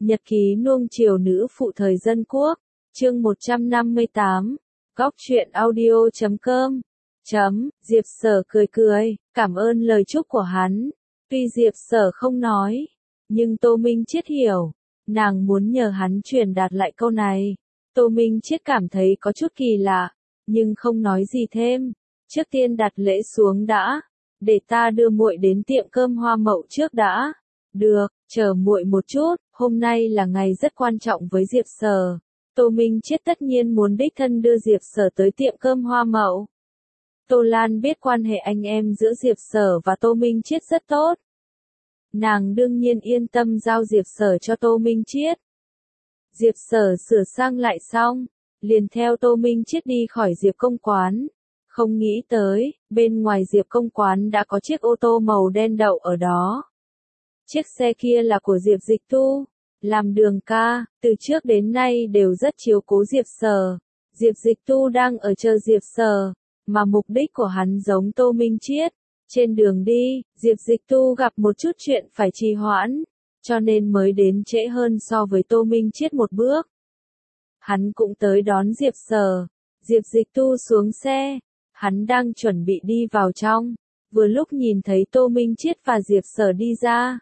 Nhật ký nuông chiều nữ phụ thời dân quốc, chương 158, góc truyện audio.com. Diệp Sở cười cười, cảm ơn lời chúc của hắn. Tuy Diệp Sở không nói, nhưng Tô Minh Chiết hiểu, nàng muốn nhờ hắn truyền đạt lại câu này. Tô Minh Chiết cảm thấy có chút kỳ lạ, nhưng không nói gì thêm. Trước tiên đặt lễ xuống đã, để ta đưa muội đến tiệm cơm Hoa Mậu trước đã. Được, chờ muội một chút, hôm nay là ngày rất quan trọng với Diệp Sở. Tô Minh Chiết tất nhiên muốn đích thân đưa Diệp Sở tới tiệm cơm Hoa Mậu. Tô Lan biết quan hệ anh em giữa Diệp Sở và Tô Minh Chiết rất tốt. Nàng đương nhiên yên tâm giao Diệp Sở cho Tô Minh Chiết. Diệp Sở sửa sang lại xong, liền theo Tô Minh Chiết đi khỏi Diệp Công Quán. Không nghĩ tới, bên ngoài Diệp Công Quán đã có chiếc ô tô màu đen đậu ở đó. Chiếc xe kia là của Diệp Dịch Tu, làm đường ca, từ trước đến nay đều rất chiếu cố Diệp Sở. Diệp Dịch Tu đang ở chờ Diệp Sở, mà mục đích của hắn giống Tô Minh Chiết. Trên đường đi, Diệp Dịch Tu gặp một chút chuyện phải trì hoãn, cho nên mới đến trễ hơn so với Tô Minh Chiết một bước. Hắn cũng tới đón Diệp Sở. Diệp Dịch Tu xuống xe, hắn đang chuẩn bị đi vào trong, vừa lúc nhìn thấy Tô Minh Chiết và Diệp Sở đi ra.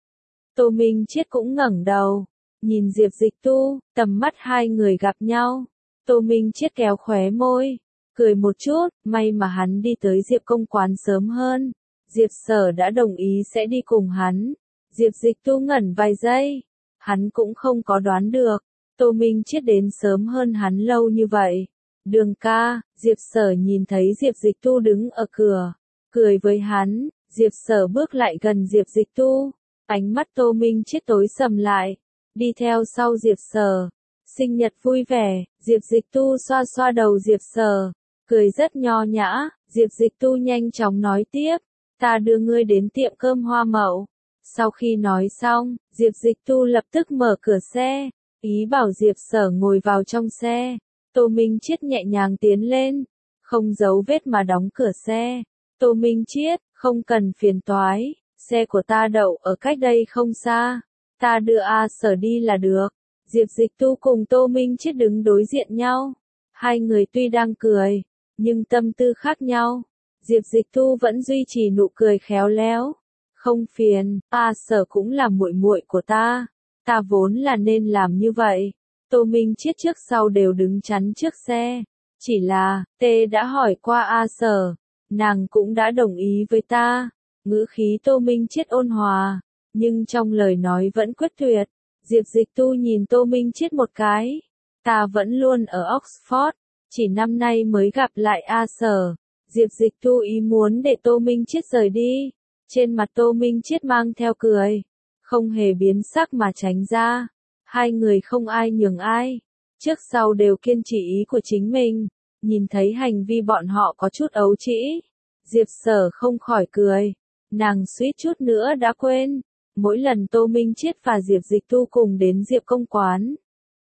Tô Minh Chiết cũng ngẩng đầu, nhìn Diệp Dịch Tu, tầm mắt hai người gặp nhau. Tô Minh Chiết kéo khóe môi, cười một chút, may mà hắn đi tới Diệp Công Quán sớm hơn. Diệp Sở đã đồng ý sẽ đi cùng hắn. Diệp Dịch Tu ngẩn vài giây, hắn cũng không có đoán được, Tô Minh Chiết đến sớm hơn hắn lâu như vậy. Đường ca, Diệp Sở nhìn thấy Diệp Dịch Tu đứng ở cửa, cười với hắn. Diệp Sở bước lại gần Diệp Dịch Tu, ánh mắt Tô Minh Chiết tối sầm lại, đi theo sau Diệp Sở. Sinh nhật vui vẻ, Diệp Dịch Tu xoa xoa đầu Diệp Sở, cười rất nho nhã. Diệp Dịch Tu nhanh chóng nói tiếp, ta đưa ngươi đến tiệm cơm Hoa Mậu. Sau khi nói xong, Diệp Dịch Tu lập tức mở cửa xe, ý bảo Diệp Sở ngồi vào trong xe. Tô Minh Chiết nhẹ nhàng tiến lên, không giấu vết mà đóng cửa xe. Tô Minh Chiết, không cần phiền toái, xe của ta đậu ở cách đây không xa, ta đưa A Sở đi là được. Diệp Dịch Tu cùng Tô Minh Chiết đứng đối diện nhau. Hai người tuy đang cười, nhưng tâm tư khác nhau. Diệp Dịch Tu vẫn duy trì nụ cười khéo léo. Không phiền, A Sở cũng là muội muội của ta. Ta vốn là nên làm như vậy. Tô Minh Chiết trước sau đều đứng chắn trước xe. Chỉ là, Tê đã hỏi qua A Sở, nàng cũng đã đồng ý với ta. Ngữ khí Tô Minh Chiết ôn hòa, nhưng trong lời nói vẫn quyết tuyệt. Diệp Dịch Tu nhìn Tô Minh Chiết một cái. Ta vẫn luôn ở Oxford, chỉ năm nay mới gặp lại A Sở. Diệp Dịch Tu ý muốn để Tô Minh Chiết rời đi. Trên mặt Tô Minh Chiết mang theo cười, không hề biến sắc mà tránh ra. Hai người không ai nhường ai, trước sau đều kiên trì ý của chính mình. Nhìn thấy hành vi bọn họ có chút ấu trĩ, Diệp Sở không khỏi cười. Nàng suýt chút nữa đã quên, mỗi lần Tô Minh Chiết và Diệp Dịch Tu cùng đến Diệp Công Quán,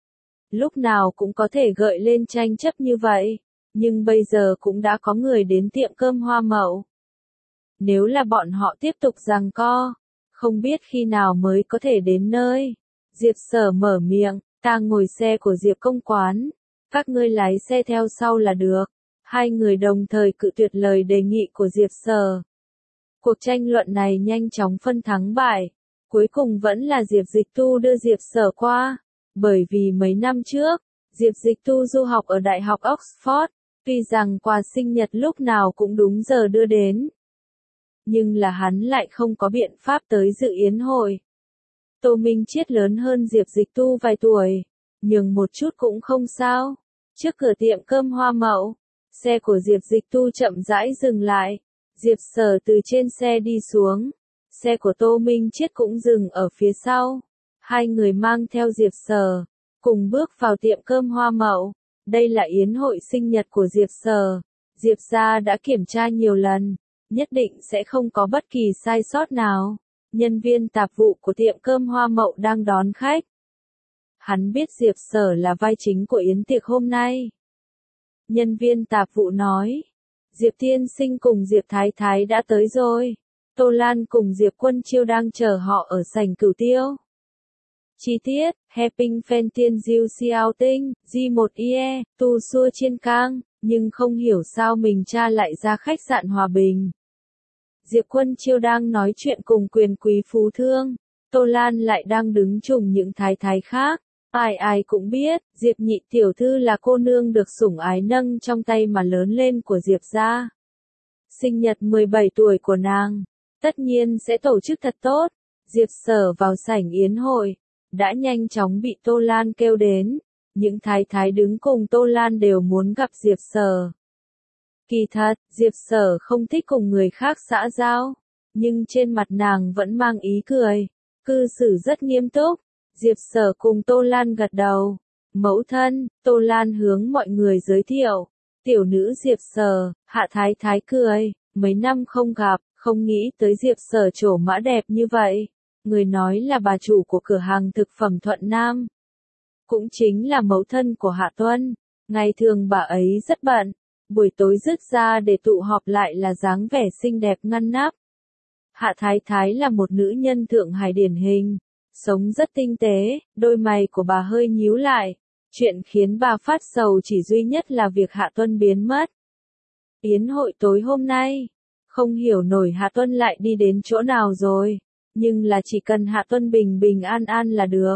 lúc nào cũng có thể gợi lên tranh chấp như vậy, nhưng bây giờ cũng đã có người đến tiệm cơm Hoa Mậu. Nếu là bọn họ tiếp tục giằng co, không biết khi nào mới có thể đến nơi. Diệp Sở mở miệng, ta ngồi xe của Diệp Công Quán, các ngươi lái xe theo sau là được. Hai người đồng thời cự tuyệt lời đề nghị của Diệp Sở. Cuộc tranh luận này nhanh chóng phân thắng bại, cuối cùng vẫn là Diệp Dịch Tu đưa Diệp Sở qua, bởi vì mấy năm trước, Diệp Dịch Tu du học ở Đại học Oxford, tuy rằng quà sinh nhật lúc nào cũng đúng giờ đưa đến, nhưng là hắn lại không có biện pháp tới dự yến hội. Tô Minh Chiết lớn hơn Diệp Dịch Tu vài tuổi, nhường một chút cũng không sao. Trước cửa tiệm cơm Hoa Mậu, xe của Diệp Dịch Tu chậm rãi dừng lại. Diệp Sở từ trên xe đi xuống, xe của Tô Minh Chiết cũng dừng ở phía sau. Hai người mang theo Diệp Sở, cùng bước vào tiệm cơm Hoa Mậu. Đây là yến hội sinh nhật của Diệp Sở. Diệp gia đã kiểm tra nhiều lần, nhất định sẽ không có bất kỳ sai sót nào. Nhân viên tạp vụ của tiệm cơm Hoa Mậu đang đón khách. Hắn biết Diệp Sở là vai chính của yến tiệc hôm nay. Nhân viên tạp vụ nói, Diệp Tiên Sinh cùng Diệp Thái Thái đã tới rồi. Tô Lan cùng Diệp Quân Chiêu đang chờ họ ở sảnh Cửu Tiêu. Chi tiết, Heping Phen Tiên Diêu Xiao Tinh, G1IE, Tu Xua Chiên Cang, nhưng không hiểu sao mình cha lại ra khách sạn Hòa Bình. Diệp Quân Chiêu đang nói chuyện cùng quyền quý phú thương, Tô Lan lại đang đứng trùng những thái thái khác. Ai ai cũng biết, Diệp nhị tiểu thư là cô nương được sủng ái nâng trong tay mà lớn lên của Diệp gia. Sinh nhật 17 tuổi của nàng, tất nhiên sẽ tổ chức thật tốt. Diệp Sở vào sảnh yến hội, đã nhanh chóng bị Tô Lan kêu đến. Những thái thái đứng cùng Tô Lan đều muốn gặp Diệp Sở. Kỳ thật, Diệp Sở không thích cùng người khác xã giao, nhưng trên mặt nàng vẫn mang ý cười, cư xử rất nghiêm túc. Diệp Sở cùng Tô Lan gật đầu. Mẫu thân, Tô Lan hướng mọi người giới thiệu. Tiểu nữ Diệp Sở, Hạ Thái Thái cười, mấy năm không gặp, không nghĩ tới Diệp Sở trổ mã đẹp như vậy. Người nói là bà chủ của cửa hàng thực phẩm Thuận Nam. Cũng chính là mẫu thân của Hạ Tuân. Ngày thường bà ấy rất bận, buổi tối dứt ra để tụ họp lại là dáng vẻ xinh đẹp ngăn nắp. Hạ Thái Thái là một nữ nhân Thượng Hải điển hình, sống rất tinh tế, đôi mày của bà hơi nhíu lại. Chuyện khiến bà phát sầu chỉ duy nhất là việc Hạ Tuân biến mất. Yến hội tối hôm nay, không hiểu nổi Hạ Tuân lại đi đến chỗ nào rồi, nhưng là chỉ cần Hạ Tuân bình bình an an là được.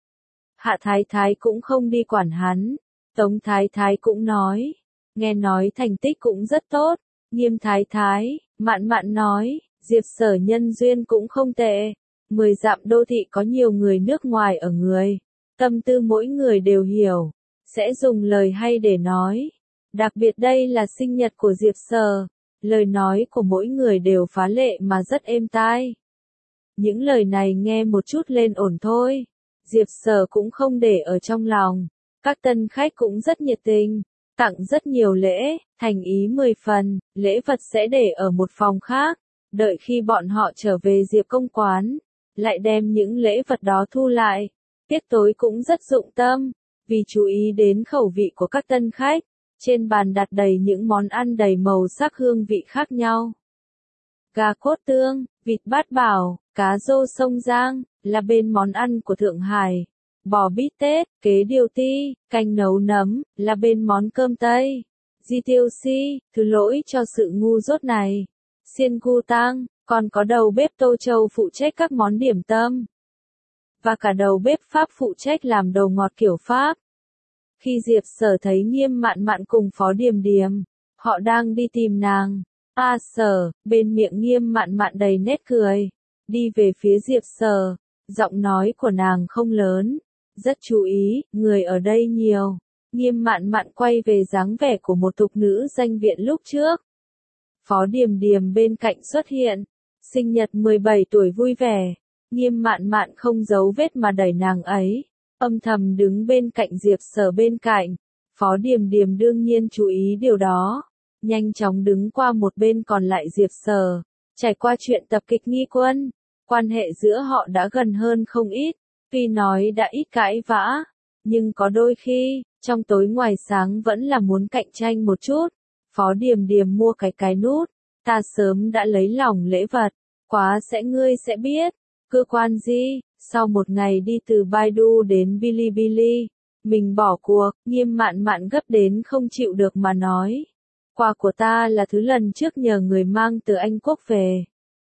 Hạ Thái Thái cũng không đi quản hắn, Tống Thái Thái cũng nói, nghe nói thành tích cũng rất tốt. Nghiêm Thái Thái, Mạn Mạn nói, Diệp Sở nhân duyên cũng không tệ. 10 dặm đô thị có nhiều người nước ngoài ở người, tâm tư mỗi người đều hiểu, sẽ dùng lời hay để nói. Đặc biệt đây là sinh nhật của Diệp Sở, lời nói của mỗi người đều phá lệ mà rất êm tai. Những lời này nghe một chút lên ổn thôi, Diệp Sở cũng không để ở trong lòng. Các tân khách cũng rất nhiệt tình, tặng rất nhiều lễ, thành ý 10 phần, lễ vật sẽ để ở một phòng khác, đợi khi bọn họ trở về Diệp công quán, lại đem những lễ vật đó thu lại. Tiết tối cũng rất dụng tâm, vì chú ý đến khẩu vị của các tân khách, trên bàn đặt đầy những món ăn đầy màu sắc hương vị khác nhau. Gà cốt tương, vịt bát bảo, cá rô sông Giang, là bên món ăn của Thượng Hải. Bò bít tết, kế điều ti, canh nấu nấm, là bên món cơm Tây. Di tiêu si, thứ lỗi cho sự ngu dốt này. Xiên gu tang, còn có đầu bếp Tô Châu phụ trách các món điểm tâm. Và cả đầu bếp Pháp phụ trách làm đồ ngọt kiểu Pháp. Khi Diệp Sở thấy Nghiêm Mạn Mạn cùng Phó Điềm Điềm, họ đang đi tìm nàng. A Sở, bên miệng Nghiêm Mạn Mạn đầy nét cười, đi về phía Diệp Sở, giọng nói của nàng không lớn, rất chú ý, người ở đây nhiều. Nghiêm Mạn Mạn quay về dáng vẻ của một thục nữ danh viện lúc trước. Phó Điềm Điềm bên cạnh xuất hiện, sinh nhật 17 tuổi vui vẻ. Nghiêm Mạn Mạn không giấu vết mà đẩy nàng ấy, âm thầm đứng bên cạnh Diệp Sở bên cạnh. Phó Điềm Điềm đương nhiên chú ý điều đó, nhanh chóng đứng qua một bên còn lại Diệp Sở. Trải qua chuyện tập kịch Nghi Quân, quan hệ giữa họ đã gần hơn không ít, tuy nói đã ít cãi vã, nhưng có đôi khi, trong tối ngoài sáng vẫn là muốn cạnh tranh một chút. Phó Điềm Điềm mua cái nút, ta sớm đã lấy lòng lễ vật, quá sẽ ngươi sẽ biết. Cơ quan gì? Sau một ngày đi từ Baidu đến Bilibili, mình bỏ cuộc. Nghiêm Mạn Mạn gấp đến không chịu được mà nói. Quà của ta là thứ lần trước nhờ người mang từ Anh Quốc về.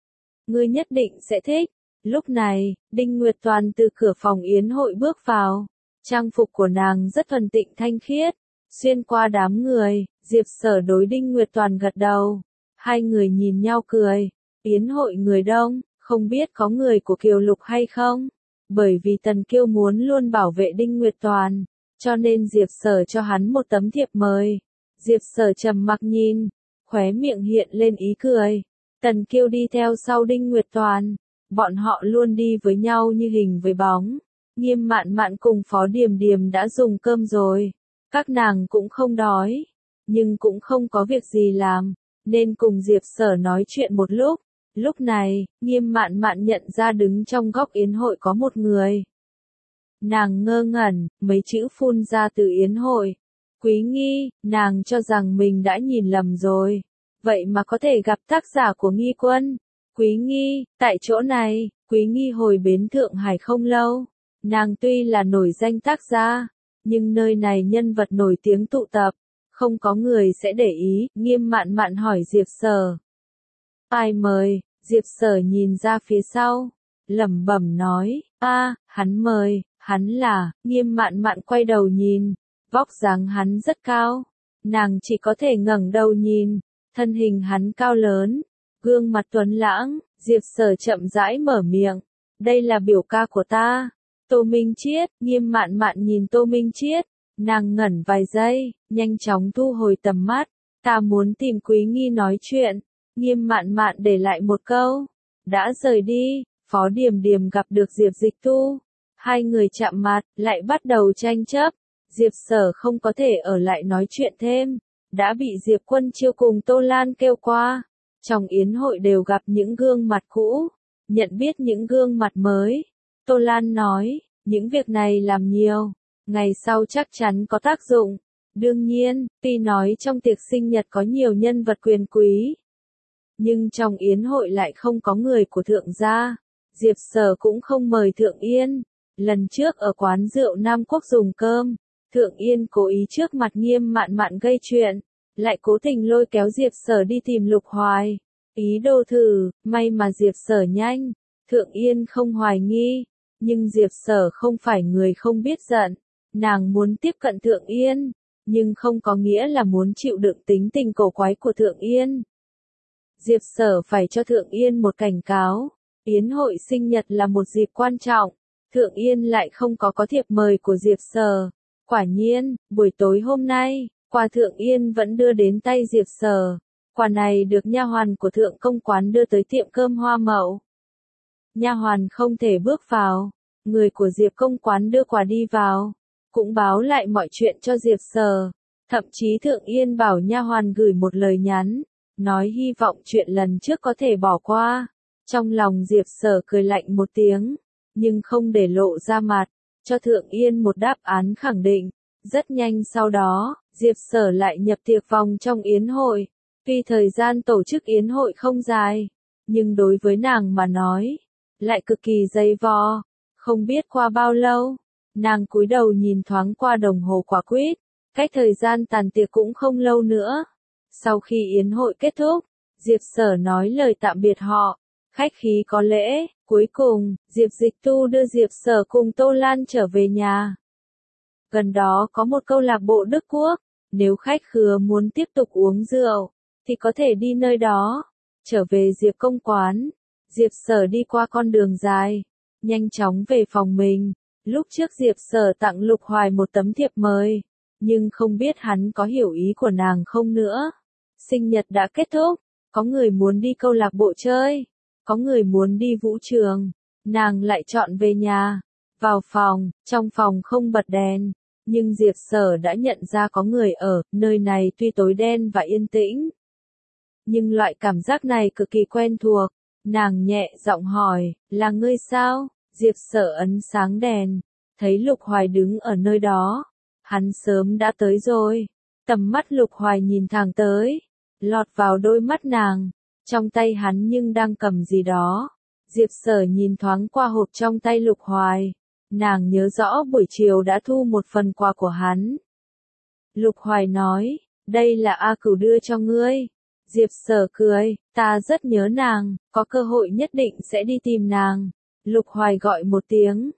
Ngươi nhất định sẽ thích. Lúc này, Đinh Nguyệt Toàn từ cửa phòng yến hội bước vào. Trang phục của nàng rất thuần tịnh thanh khiết. Xuyên qua đám người, Diệp Sở đối Đinh Nguyệt Toàn gật đầu. Hai người nhìn nhau cười. Yến hội người đông, không biết có người của Kiều Lục hay không? Bởi vì Tần Kiêu muốn luôn bảo vệ Đinh Nguyệt Toàn, cho nên Diệp Sở cho hắn một tấm thiệp mời. Diệp Sở trầm mặc nhìn, khóe miệng hiện lên ý cười. Tần Kiêu đi theo sau Đinh Nguyệt Toàn, bọn họ luôn đi với nhau như hình với bóng. Nghiêm Mạn Mạn cùng Phó Điềm Điềm đã dùng cơm rồi, các nàng cũng không đói, nhưng cũng không có việc gì làm, nên cùng Diệp Sở nói chuyện một lúc. Lúc này, Nghiêm Mạn Mạn nhận ra đứng trong góc yến hội có một người. Nàng ngơ ngẩn, mấy chữ phun ra từ yến hội. Quý Nghi, nàng cho rằng mình đã nhìn lầm rồi. Vậy mà có thể gặp tác giả của Nghi Quân. Quý Nghi, tại chỗ này, Quý Nghi hồi bến Thượng Hải không lâu. Nàng tuy là nổi danh tác gia, nhưng nơi này nhân vật nổi tiếng tụ tập, không có người sẽ để ý. Nghiêm Mạn Mạn hỏi Diệp Sở. Ai mời? Diệp Sở nhìn ra phía sau, lẩm bẩm nói, hắn mời, hắn là. Nghiêm Mạn Mạn quay đầu nhìn, vóc dáng hắn rất cao, nàng chỉ có thể ngẩng đầu nhìn, thân hình hắn cao lớn, gương mặt tuấn lãng. Diệp Sở chậm rãi mở miệng, đây là biểu ca của ta, Tô Minh Chiết. Nghiêm Mạn Mạn nhìn Tô Minh Chiết, nàng ngẩn vài giây, nhanh chóng thu hồi tầm mắt, ta muốn tìm Quý Nghi nói chuyện. Nghiêm Mạn Mạn để lại một câu, đã rời đi. Phó Điềm Điềm gặp được Diệp Dịch Tu, hai người chạm mặt, lại bắt đầu tranh chấp. Diệp Sở không có thể ở lại nói chuyện thêm, đã bị Diệp Quân Chiêu cùng Tô Lan kêu qua. Trong yến hội đều gặp những gương mặt cũ, nhận biết những gương mặt mới. Tô Lan nói, những việc này làm nhiều, ngày sau chắc chắn có tác dụng. Đương nhiên, tuy nói trong tiệc sinh nhật có nhiều nhân vật quyền quý, nhưng trong yến hội lại không có người của Thượng gia. Diệp Sở cũng không mời Thượng Yên. Lần trước ở quán rượu Nam Quốc dùng cơm, Thượng Yên cố ý trước mặt Nghiêm Mạn Mạn gây chuyện, lại cố tình lôi kéo Diệp Sở đi tìm Lục Hoài, ý đồ thử. May mà Diệp Sở nhanh, Thượng Yên không hoài nghi. Nhưng Diệp Sở không phải người không biết giận, nàng muốn tiếp cận Thượng Yên, nhưng không có nghĩa là muốn chịu đựng tính tình cổ quái của Thượng Yên. Diệp Sở phải cho Thượng Yên một cảnh cáo. Yến hội sinh nhật là một dịp quan trọng, Thượng Yên lại không có thiệp mời của Diệp Sở. Quả nhiên, buổi tối hôm nay, quà Thượng Yên vẫn đưa đến tay Diệp Sở. Quà này được nha hoàn của Thượng công quán đưa tới tiệm cơm Hoa Mậu. Nha hoàn không thể bước vào, người của Diệp công quán đưa quà đi vào, cũng báo lại mọi chuyện cho Diệp Sở. Thậm chí Thượng Yên bảo nha hoàn gửi một lời nhắn, nói hy vọng chuyện lần trước có thể bỏ qua. Trong lòng Diệp Sở cười lạnh một tiếng, nhưng không để lộ ra mặt, cho Thượng Yên một đáp án khẳng định. Rất nhanh sau đó, Diệp Sở lại nhập tiệc vòng trong yến hội. Tuy thời gian tổ chức yến hội không dài, nhưng đối với nàng mà nói, lại cực kỳ dày vò. Không biết qua bao lâu, nàng cúi đầu nhìn thoáng qua đồng hồ quả quýt, cách thời gian tàn tiệc cũng không lâu nữa. Sau khi yến hội kết thúc, Diệp Sở nói lời tạm biệt họ, khách khí có lễ. Cuối cùng, Diệp Dịch Tu đưa Diệp Sở cùng Tô Lan trở về nhà. Gần đó có một câu lạc bộ Đức Quốc, nếu khách khứa muốn tiếp tục uống rượu, thì có thể đi nơi đó. Trở về Diệp công quán, Diệp Sở đi qua con đường dài, nhanh chóng về phòng mình. Lúc trước Diệp Sở tặng Lục Hoài một tấm thiệp mời, nhưng không biết hắn có hiểu ý của nàng không nữa. Sinh nhật đã kết thúc, có người muốn đi câu lạc bộ chơi, có người muốn đi vũ trường, nàng lại chọn về nhà. Vào phòng, trong phòng không bật đèn, nhưng Diệp Sở đã nhận ra có người ở. Nơi này tuy tối đen và yên tĩnh, nhưng loại cảm giác này cực kỳ quen thuộc. Nàng nhẹ giọng hỏi, là ngươi sao? Diệp Sở ấn sáng đèn, thấy Lục Hoài đứng ở nơi đó. Hắn sớm đã tới rồi. Tầm mắt Lục Hoài nhìn thẳng tới, lọt vào đôi mắt nàng. Trong tay hắn nhưng đang cầm gì đó. Diệp Sở nhìn thoáng qua hộp trong tay Lục Hoài. Nàng nhớ rõ buổi chiều đã thu một phần quà của hắn. Lục Hoài nói, đây là A Cửu đưa cho ngươi. Diệp Sở cười, ta rất nhớ nàng, có cơ hội nhất định sẽ đi tìm nàng. Lục Hoài gọi một tiếng.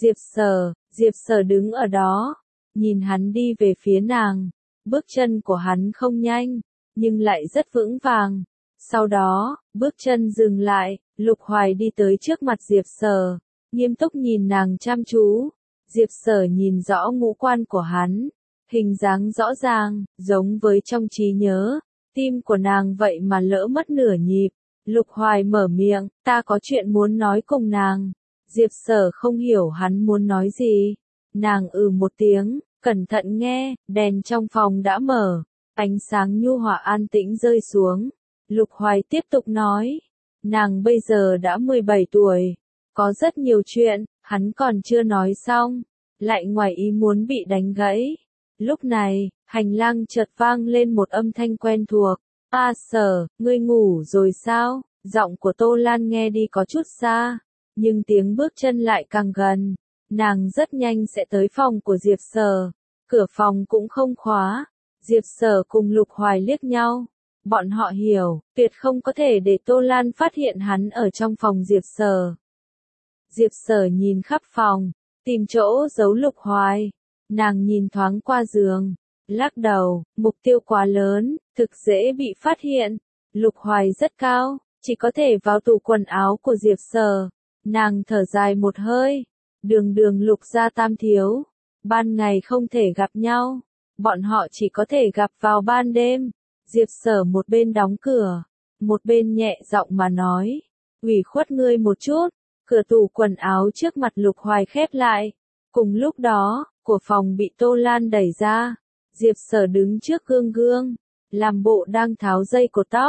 Diệp Sở đứng ở đó, nhìn hắn đi về phía nàng. Bước chân của hắn không nhanh, nhưng lại rất vững vàng. Sau đó, bước chân dừng lại, Lục Hoài đi tới trước mặt Diệp Sở, nghiêm túc nhìn nàng chăm chú. Diệp Sở nhìn rõ ngũ quan của hắn, hình dáng rõ ràng, giống với trong trí nhớ. Tim của nàng vậy mà lỡ mất nửa nhịp. Lục Hoài mở miệng, ta có chuyện muốn nói cùng nàng. Diệp Sở không hiểu hắn muốn nói gì. Nàng một tiếng, cẩn thận nghe. Đèn trong phòng đã mở, ánh sáng nhu hòa an tĩnh rơi xuống. Lục Hoài tiếp tục nói, nàng bây giờ đã 17 tuổi, có rất nhiều chuyện. Hắn còn chưa nói xong, lại ngoài ý muốn bị đánh gãy. Lúc này, hành lang chợt vang lên một âm thanh quen thuộc. A Sở, ngươi ngủ rồi sao? Giọng của Tô Lan nghe đi có chút xa, nhưng tiếng bước chân lại càng gần. nàng rất nhanh sẽ tới phòng của Diệp Sở. Cửa phòng cũng không khóa. Diệp Sở cùng Lục Hoài liếc nhau. Bọn họ hiểu, tuyệt không có thể để Tô Lan phát hiện hắn ở trong phòng Diệp Sở. Diệp Sở nhìn khắp phòng, tìm chỗ giấu Lục Hoài. Nàng nhìn thoáng qua giường, lắc đầu, mục tiêu quá lớn, thực dễ bị phát hiện. Lục Hoài rất cao, chỉ có thể vào tủ quần áo của Diệp Sở. Nàng thở dài một hơi, đường đường Lục gia tam thiếu, ban ngày không thể gặp nhau, bọn họ chỉ có thể gặp vào ban đêm. Diệp Sở một bên đóng cửa, một bên nhẹ giọng mà nói, ủy khuất ngươi một chút. Cửa tủ quần áo trước mặt Lục Hoài khép lại. Cùng lúc đó, của phòng bị Tô Lan đẩy ra. Diệp Sở đứng trước gương, làm bộ đang tháo dây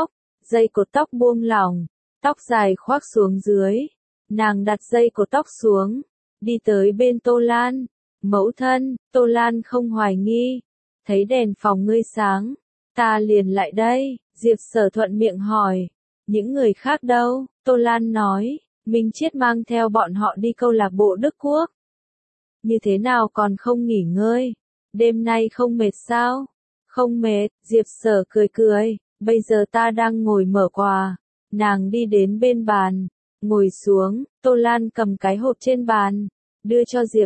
cột tóc buông lỏng, tóc dài khoác xuống dưới. Nàng đặt dây cột tóc xuống, đi tới bên Tô Lan. Mẫu thân, Tô Lan không hoài nghi, thấy đèn phòng ngươi sáng, ta liền lại đây. Diệp Sở thuận miệng hỏi, những người khác đâu? Tô Lan nói, Minh Chiết mang theo bọn họ đi câu lạc bộ Đức Quốc. Như thế nào còn không nghỉ ngơi? Đêm nay không mệt sao? Không mệt, Diệp Sở cười, bây giờ ta đang ngồi mở quà. Nàng đi đến bên bàn, ngồi xuống. Tô Lan cầm cái hộp trên bàn, đưa cho Diệp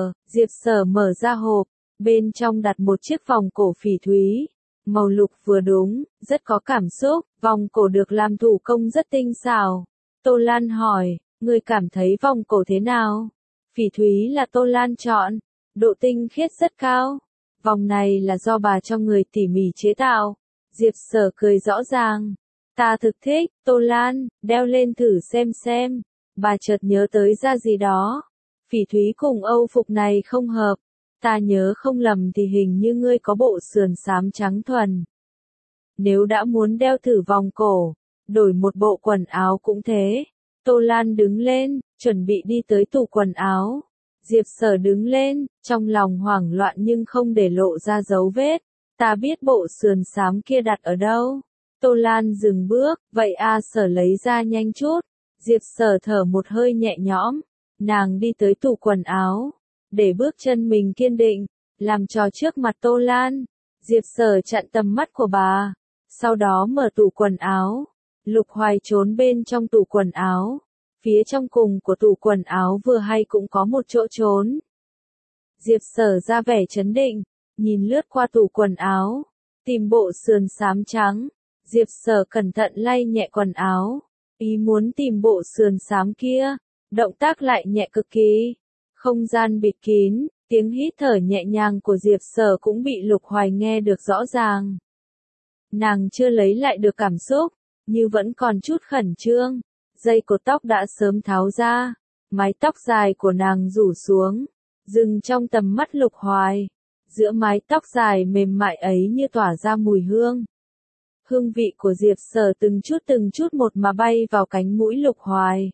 Sở mở ra hộp, bên trong đặt một chiếc vòng cổ phỉ thúy, màu lục vừa đúng, rất có cảm xúc, vòng cổ được làm thủ công rất tinh xảo. Tô Lan hỏi, ngươi cảm thấy vòng cổ thế nào? Phỉ thúy là Tô Lan chọn, độ tinh khiết rất cao. Vòng này là do bà cho người tỉ mỉ chế tạo. Diệp Sở cười rõ ràng. Ta thực thích, Tô Lan, đeo lên thử xem. Bà chợt nhớ tới ra gì đó. Phỉ thúy cùng Âu phục này không hợp. Ta nhớ không lầm thì hình như ngươi có bộ sườn xám trắng thuần. Nếu đã muốn đeo thử vòng cổ, đổi một bộ quần áo cũng thế. Tô Lan đứng lên, chuẩn bị đi tới tủ quần áo. Diệp Sở đứng lên, trong lòng hoảng loạn nhưng không để lộ ra dấu vết. Ta biết bộ sườn xám kia đặt ở đâu. Tô Lan dừng bước, vậy Sở lấy ra nhanh chút. Diệp Sở thở một hơi nhẹ nhõm. Nàng đi tới tủ quần áo, để bước chân mình kiên định, làm trò trước mặt Tô Lan. Diệp Sở chặn tầm mắt của bà, sau đó mở tủ quần áo. Lục Hoài trốn bên trong tủ quần áo. Phía trong cùng của tủ quần áo vừa hay cũng có một chỗ trốn. Diệp Sở ra vẻ trấn định, nhìn lướt qua tủ quần áo, tìm bộ sườn xám trắng. Diệp Sở cẩn thận lay nhẹ quần áo, ý muốn tìm bộ sườn xám kia, động tác lại nhẹ cực kỳ. Không gian bịt kín, tiếng hít thở nhẹ nhàng của Diệp Sở cũng bị Lục Hoài nghe được rõ ràng. Nàng chưa lấy lại được cảm xúc, như vẫn còn chút khẩn trương. Dây cột tóc đã sớm tháo ra, mái tóc dài của nàng rủ xuống, dừng trong tầm mắt Lục Hoài. Giữa mái tóc dài mềm mại ấy như tỏa ra mùi hương. Hương vị của Diệp Sở từng chút một mà bay vào cánh mũi Lục Hoài.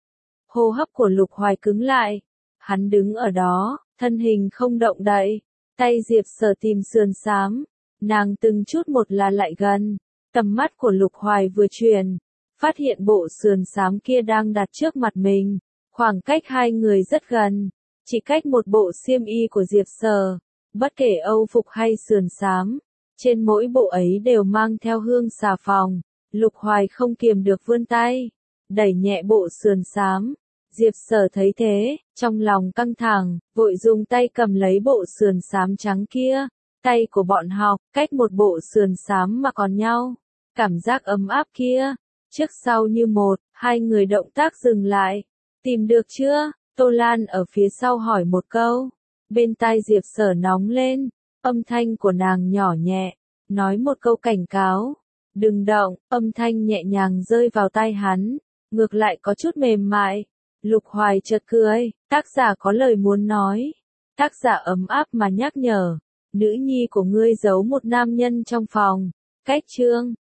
Hô hấp của Lục Hoài cứng lại. Hắn đứng ở đó, thân hình không động đậy. Tay Diệp Sở tìm sườn xám. Nàng từng chút một là lại gần. Tầm mắt của Lục Hoài vừa chuyển, phát hiện bộ sườn xám kia đang đặt trước mặt mình. Khoảng cách hai người rất gần, chỉ cách một bộ xiêm y của Diệp Sở. Bất kể Âu phục hay sườn xám, trên mỗi bộ ấy đều mang theo hương xà phòng. Lục Hoài không kiềm được vươn tay, đẩy nhẹ bộ sườn xám. Diệp Sở thấy thế, trong lòng căng thẳng, vội dùng tay cầm lấy bộ sườn xám trắng kia. Tay của bọn họ, cách một bộ sườn xám mà còn nhau. Cảm giác ấm áp kia, trước sau như một, hai người động tác dừng lại. Tìm được chưa? Tô Lan ở phía sau hỏi một câu. Bên tai Diệp Sở nóng lên, âm thanh của nàng nhỏ nhẹ, nói một câu cảnh cáo. Đừng động, âm thanh nhẹ nhàng rơi vào tai hắn, ngược lại có chút mềm mại. Lục Hoài chợt cười, tác giả có lời muốn nói. Tác giả ấm áp mà nhắc nhở, nữ nhi của ngươi giấu một nam nhân trong phòng. Cách chương